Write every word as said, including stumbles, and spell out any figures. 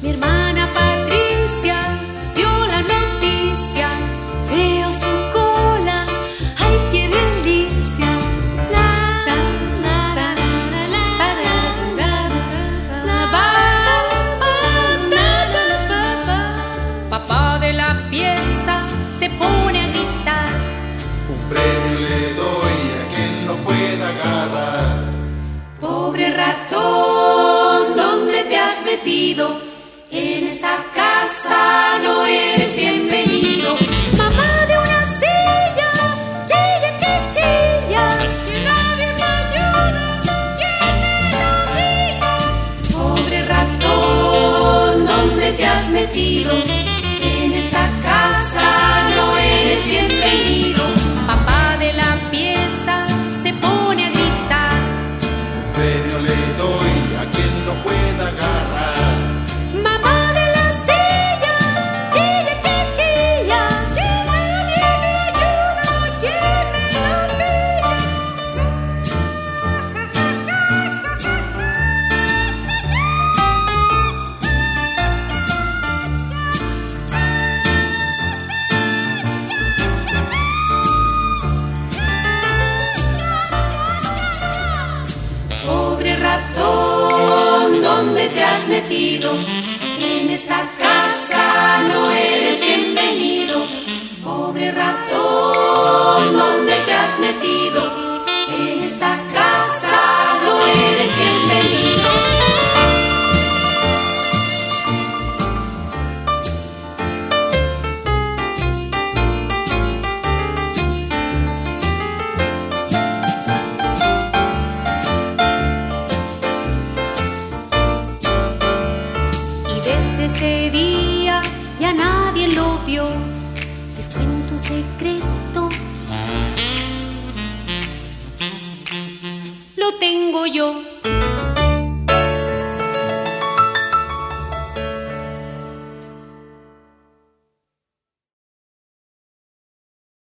Mi hermana Patricia dio la noticia, veo su cola, ay qué delicia. La, la, la, la, la, la, la, la, la, ba, ba, la, la, ba, ba. Papá de la pieza se pone a gritar. Un premio le doy a quien lo pueda agarrar. Pobre ratón, ¿dónde te has metido? En esta casa no eres bienvenido. Mamá de una silla, chilla, chichilla, que nadie me ayuda, ¿quién me lo diga? Pobre ratón, ¿dónde te has metido? En esta casa no eres bienvenido. Papá de la pieza se pone a gritar. Premio le doy a quien lo pueda agarrar. Mamá de la silla, chilla, que chilla, que nadie me ayuda, ¿quién me lo pilla? Pobre ratón, ¿dónde te has metido? En esta casa no eres bienvenido. Pobre ratón, ¿dónde te has metido? En esta casa no eres bienvenido. Desde ese día ya nadie lo vio. Les cuento un secreto, lo tengo yo.